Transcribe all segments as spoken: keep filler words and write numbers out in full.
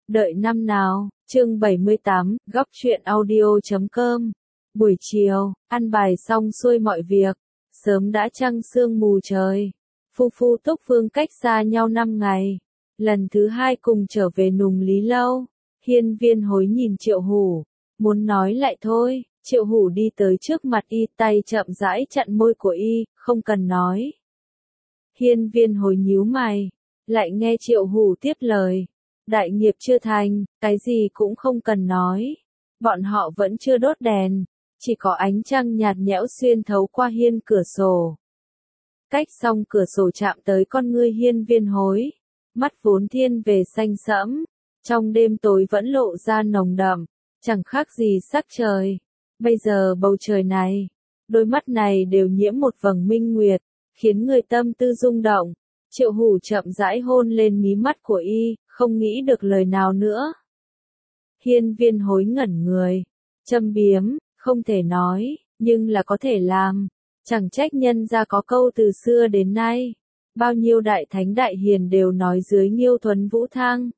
Đợi năm nào, chương bảy mươi tám, góc truyện audio chấm com. Buổi chiều, ăn bài xong xuôi mọi việc, sớm đã trăng sương mù trời. Phu Phu Túc Vương cách xa nhau năm ngày, lần thứ hai cùng trở về Nùng Lý Lâu. Hiên Viên Hối nhìn Triệu Hủ, muốn nói lại thôi. Triệu Hủ đi tới trước mặt y, tay chậm rãi chặn môi của y, không cần nói. Hiên Viên Hối nhíu mày, lại nghe Triệu Hủ tiếp lời. Đại nghiệp chưa thành, cái gì cũng không cần nói. Bọn họ vẫn chưa đốt đèn, chỉ có ánh trăng nhạt nhẽo xuyên thấu qua hiên cửa sổ. Cách xong cửa sổ chạm tới con ngươi Hiên Viên Hối, mắt vốn thiên về xanh sẫm, trong đêm tối vẫn lộ ra nồng đậm, chẳng khác gì sắc trời. Bây giờ bầu trời này, đôi mắt này đều nhiễm một vầng minh nguyệt, khiến người tâm tư rung động. Triệu Hủ chậm rãi hôn lên mí mắt của y, không nghĩ được lời nào nữa. Hiên Viên Hối ngẩn người, châm biếm, không thể nói, nhưng là có thể làm. Chẳng trách nhân ra có câu từ xưa đến nay, bao nhiêu đại thánh đại hiền đều nói dưới Nghiêu Thuấn Vũ Thang.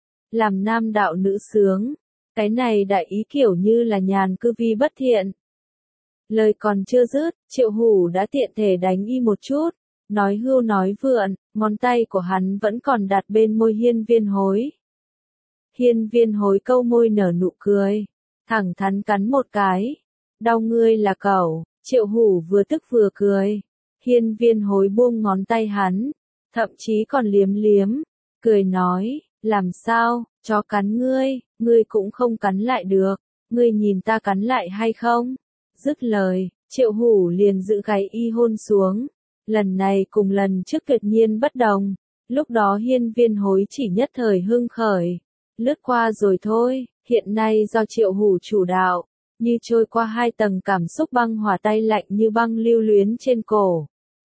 Làm nam đạo nữ sướng, cái này đại ý kiểu như là nhàn cư vi bất thiện. Lời còn chưa dứt, Triệu Hủ đã tiện thể đánh y một chút. Nói hưu nói vượn, ngón tay của hắn vẫn còn đặt bên môi Hiên Viên Hối. Hiên Viên Hối câu môi nở nụ cười, thẳng thắn cắn một cái. Đau ngươi là cẩu. Triệu Hủ vừa tức vừa cười. Hiên Viên Hối buông ngón tay hắn, thậm chí còn liếm liếm, cười nói, làm sao, chó cắn ngươi, ngươi cũng không cắn lại được, ngươi nhìn ta cắn lại hay không? Dứt lời, Triệu Hủ liền giữ gáy y hôn xuống. Lần này cùng lần trước tuyệt nhiên bất đồng, lúc đó Hiên Viên Hối chỉ nhất thời hưng khởi, lướt qua rồi thôi, hiện nay do Triệu Hủ chủ đạo, như trôi qua hai tầng cảm xúc băng hỏa, tay lạnh như băng lưu luyến trên cổ.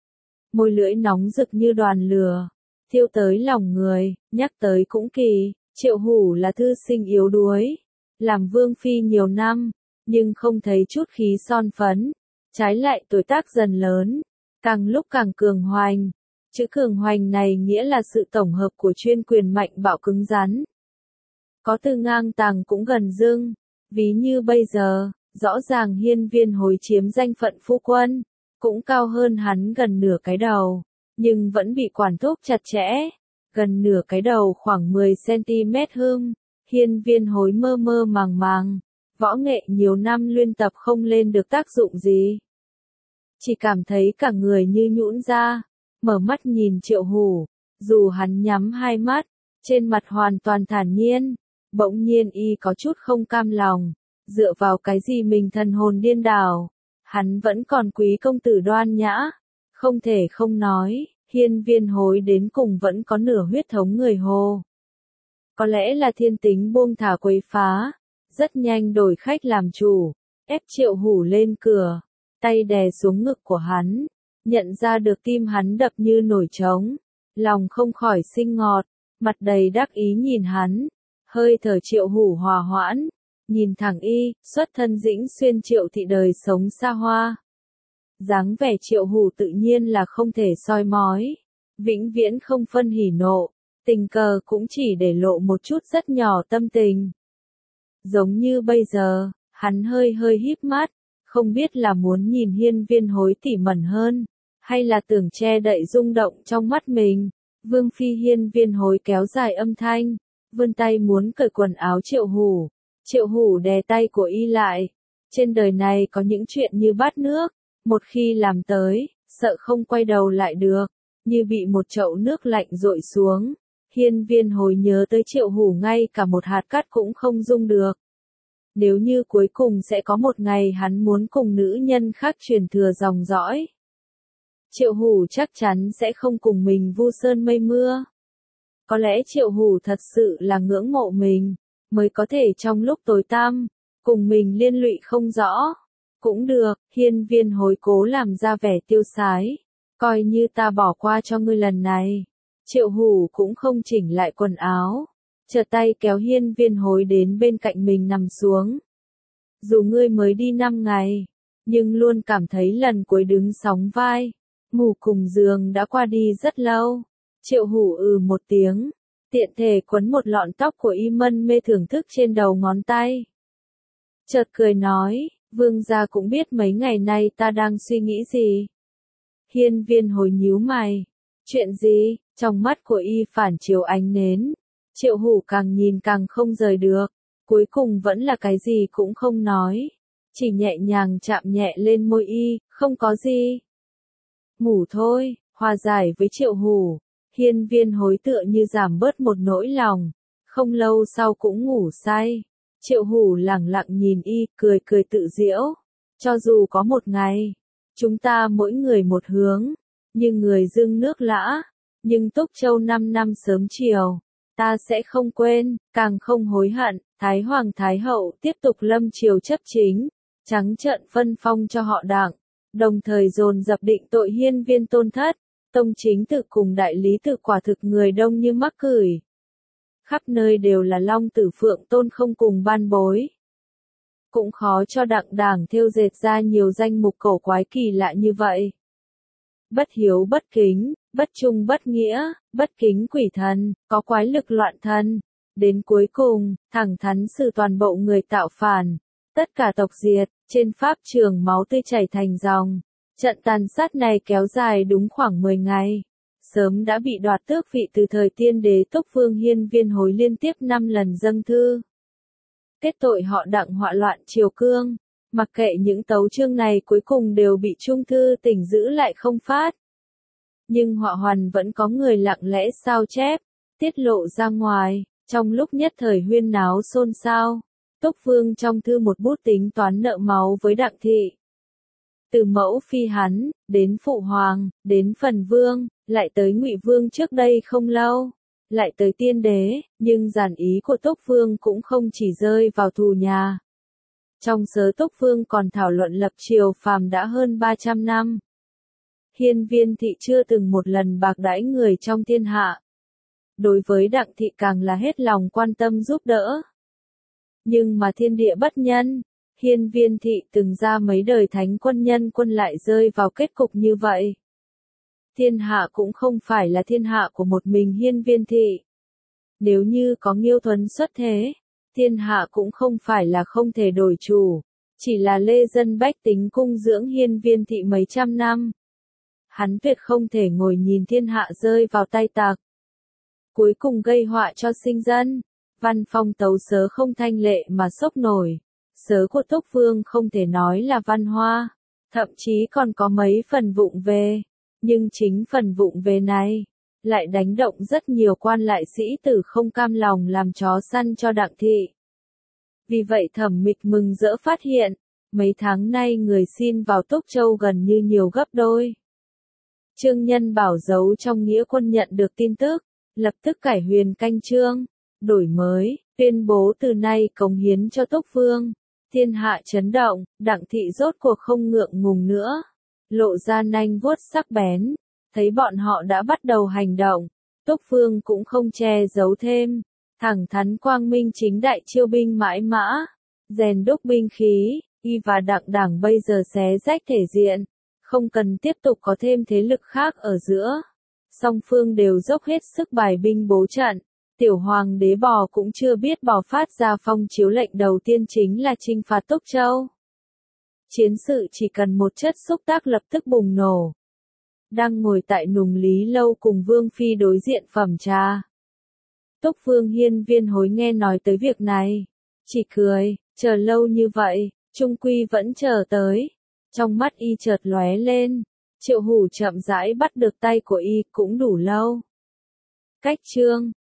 Môi lưỡi nóng rực như đoàn lửa, thiêu tới lòng người, nhắc tới cũng kỳ, Triệu Hủ là thư sinh yếu đuối, làm vương phi nhiều năm, nhưng không thấy chút khí son phấn, trái lại tuổi tác dần lớn. Càng lúc càng cường hoành. Chữ cường hoành này nghĩa là sự tổng hợp của chuyên quyền mạnh bạo cứng rắn. Có từ ngang tàng cũng gần dưng. Ví như bây giờ, rõ ràng Hiên Viên Hối chiếm danh phận phu quân, cũng cao hơn hắn gần nửa cái đầu, nhưng vẫn bị quản thúc chặt chẽ. Gần nửa cái đầu khoảng mười xăng-ti-mét hương. Hiên Viên Hối mơ mơ màng màng. Võ nghệ nhiều năm luyện tập không lên được tác dụng gì. Chỉ cảm thấy cả người như nhũn ra, mở mắt nhìn Triệu Hủ, dù hắn nhắm hai mắt, trên mặt hoàn toàn thản nhiên, bỗng nhiên y có chút không cam lòng, dựa vào cái gì mình thần hồn điên đảo, hắn vẫn còn quý công tử đoan nhã, không thể không nói, Hiên Viên Hối đến cùng vẫn có nửa huyết thống người Hồ. Có lẽ là thiên tính buông thả quấy phá, rất nhanh đổi khách làm chủ, ép Triệu Hủ lên cửa. Tay đè xuống ngực của hắn, nhận ra được tim hắn đập như nổi trống, lòng không khỏi sinh ngọt, mặt đầy đắc ý nhìn hắn, hơi thở Triệu Hủ hòa hoãn, nhìn thẳng y, xuất thân Dĩnh Xuyên Triệu thị đời sống xa hoa. Dáng vẻ Triệu Hủ tự nhiên là không thể soi mói, vĩnh viễn không phân hỉ nộ, tình cờ cũng chỉ để lộ một chút rất nhỏ tâm tình. Giống như bây giờ, hắn hơi hơi híp mắt. Không biết là muốn nhìn Hiên Viên Hối tỉ mẩn hơn, hay là tưởng che đậy rung động trong mắt mình. Vương phi Hiên Viên Hối kéo dài âm thanh, vươn tay muốn cởi quần áo Triệu Hủ. Triệu Hủ đè tay của y lại. Trên đời này có những chuyện như bát nước, một khi làm tới, sợ không quay đầu lại được, như bị một chậu nước lạnh dội xuống. Hiên Viên Hối nhớ tới Triệu Hủ ngay cả một hạt cát cũng không dung được. Nếu như cuối cùng sẽ có một ngày hắn muốn cùng nữ nhân khác truyền thừa dòng dõi, Triệu Hủ chắc chắn sẽ không cùng mình vu sơn mây mưa. Có lẽ Triệu Hủ thật sự là ngưỡng mộ mình, mới có thể trong lúc tối tăm, cùng mình liên lụy không rõ. Cũng được, Hiên Viên Hối cố làm ra vẻ tiêu sái, coi như ta bỏ qua cho ngươi lần này. Triệu Hủ cũng không chỉnh lại quần áo. Trở tay kéo Hiên Viên Hối đến bên cạnh mình nằm xuống. Dù ngươi mới đi năm ngày, nhưng luôn cảm thấy lần cuối đứng sóng vai, ngủ cùng giường đã qua đi rất lâu. Triệu Hủ ừ một tiếng, tiện thể quấn một lọn tóc của y mân mê thưởng thức trên đầu ngón tay. Chợt cười nói, vương gia cũng biết mấy ngày nay ta đang suy nghĩ gì. Hiên Viên Hối nhíu mày. Chuyện gì? Trong mắt của y phản chiếu ánh nến. Triệu Hủ càng nhìn càng không rời được. Cuối cùng vẫn là cái gì cũng không nói. Chỉ nhẹ nhàng chạm nhẹ lên môi y, không có gì. Ngủ thôi, hòa giải với Triệu Hủ. Hiên Viên Hối tựa như giảm bớt một nỗi lòng. Không lâu sau cũng ngủ say. Triệu Hủ lẳng lặng nhìn y, cười cười tự giễu. Cho dù có một ngày, chúng ta mỗi người một hướng, như người dưng nước lã, nhưng Túc Châu năm năm sớm chiều, ta sẽ không quên, càng không hối hận. Thái Hoàng Thái Hậu tiếp tục lâm triều chấp chính, trắng trợn phân phong cho họ Đặng, đồng thời dồn dập định tội Hiên Viên Tôn Thất. Tông chính tự cùng đại lý tự quả thực người đông như mắc cửi. Khắp nơi đều là Long Tử Phượng Tôn không cùng ban bối. Cũng khó cho Đặng đảng thêu dệt ra nhiều danh mục cổ quái kỳ lạ như vậy. Bất hiếu bất kính, bất trung bất nghĩa, bất kính quỷ thần, có quái lực loạn thần. Đến cuối cùng, thẳng thắn xử toàn bộ người tạo phản. Tất cả tộc diệt, trên pháp trường máu tươi chảy thành dòng. Trận tàn sát này kéo dài đúng khoảng mười ngày. Sớm đã bị đoạt tước vị từ thời tiên đế Túc Vương Hiên Viên Hối liên tiếp năm lần dâng thư. Kết tội họ Đặng họa loạn triều cương. Mặc kệ những tấu chương này cuối cùng đều bị Trung Thư Tỉnh giữ lại không phát. Nhưng họa hoàn vẫn có người lặng lẽ sao chép, tiết lộ ra ngoài, trong lúc nhất thời huyên náo xôn xao. Túc Vương trong thư một bút tính toán nợ máu với Đặng thị. Từ mẫu phi hắn, đến phụ hoàng, đến phần vương, lại tới Ngụy Vương trước đây không lâu, lại tới tiên đế, nhưng giản ý của Túc Vương cũng không chỉ rơi vào thù nhà. Trong sớ Túc Vương còn thảo luận lập triều phàm đã hơn ba trăm năm. Hiên Viên thị chưa từng một lần bạc đãi người trong thiên hạ. Đối với Đặng thị càng là hết lòng quan tâm giúp đỡ. Nhưng mà thiên địa bất nhân, Hiên Viên thị từng ra mấy đời thánh quân nhân quân lại rơi vào kết cục như vậy. Thiên hạ cũng không phải là thiên hạ của một mình Hiên Viên thị. Nếu như có Nghiêu Thuấn xuất thế, thiên hạ cũng không phải là không thể đổi chủ, chỉ là lê dân bách tính cung dưỡng Hiên Viên thị mấy trăm năm. Hắn tuyệt không thể ngồi nhìn thiên hạ rơi vào tay tặc. Cuối cùng gây họa cho sinh dân. Văn phong tấu sớ không thanh lệ mà sốc nổi. Sớ của Túc Vương không thể nói là văn hoa, thậm chí còn có mấy phần vụng về. Nhưng chính phần vụng về này, lại đánh động rất nhiều quan lại sĩ tử không cam lòng làm chó săn cho Đặng thị. Vì vậy Thẩm Mịch mừng rỡ phát hiện, mấy tháng nay người xin vào Túc Châu gần như nhiều gấp đôi. Trương Nhân Bảo giấu trong nghĩa quân nhận được tin tức, lập tức cải huyền canh chương, đổi mới, tuyên bố từ nay cống hiến cho Túc Vương. Thiên hạ chấn động, Đặng thị rốt cuộc không ngượng ngùng nữa, lộ ra nanh vuốt sắc bén, thấy bọn họ đã bắt đầu hành động, Túc Vương cũng không che giấu thêm, thẳng thắn quang minh chính đại chiêu binh mãi mã, rèn đúc binh khí, y và Đặng đảng bây giờ xé rách thể diện, không cần tiếp tục có thêm thế lực khác ở giữa. Song phương đều dốc hết sức bài binh bố trận. Tiểu hoàng đế Bò cũng chưa biết Bò phát ra phong chiếu lệnh đầu tiên chính là chinh phạt Túc Châu. Chiến sự chỉ cần một chất xúc tác lập tức bùng nổ. Đang ngồi tại Nùng Lý Lâu cùng Vương Phi đối diện phẩm trà. Túc Vương Hiên Viên Hối nghe nói tới việc này. Chỉ cười, chờ lâu như vậy, trung quy vẫn chờ tới. Trong mắt y chợt lóe lên. Triệu Hủ chậm rãi bắt được tay của y cũng đủ lâu. Cách chương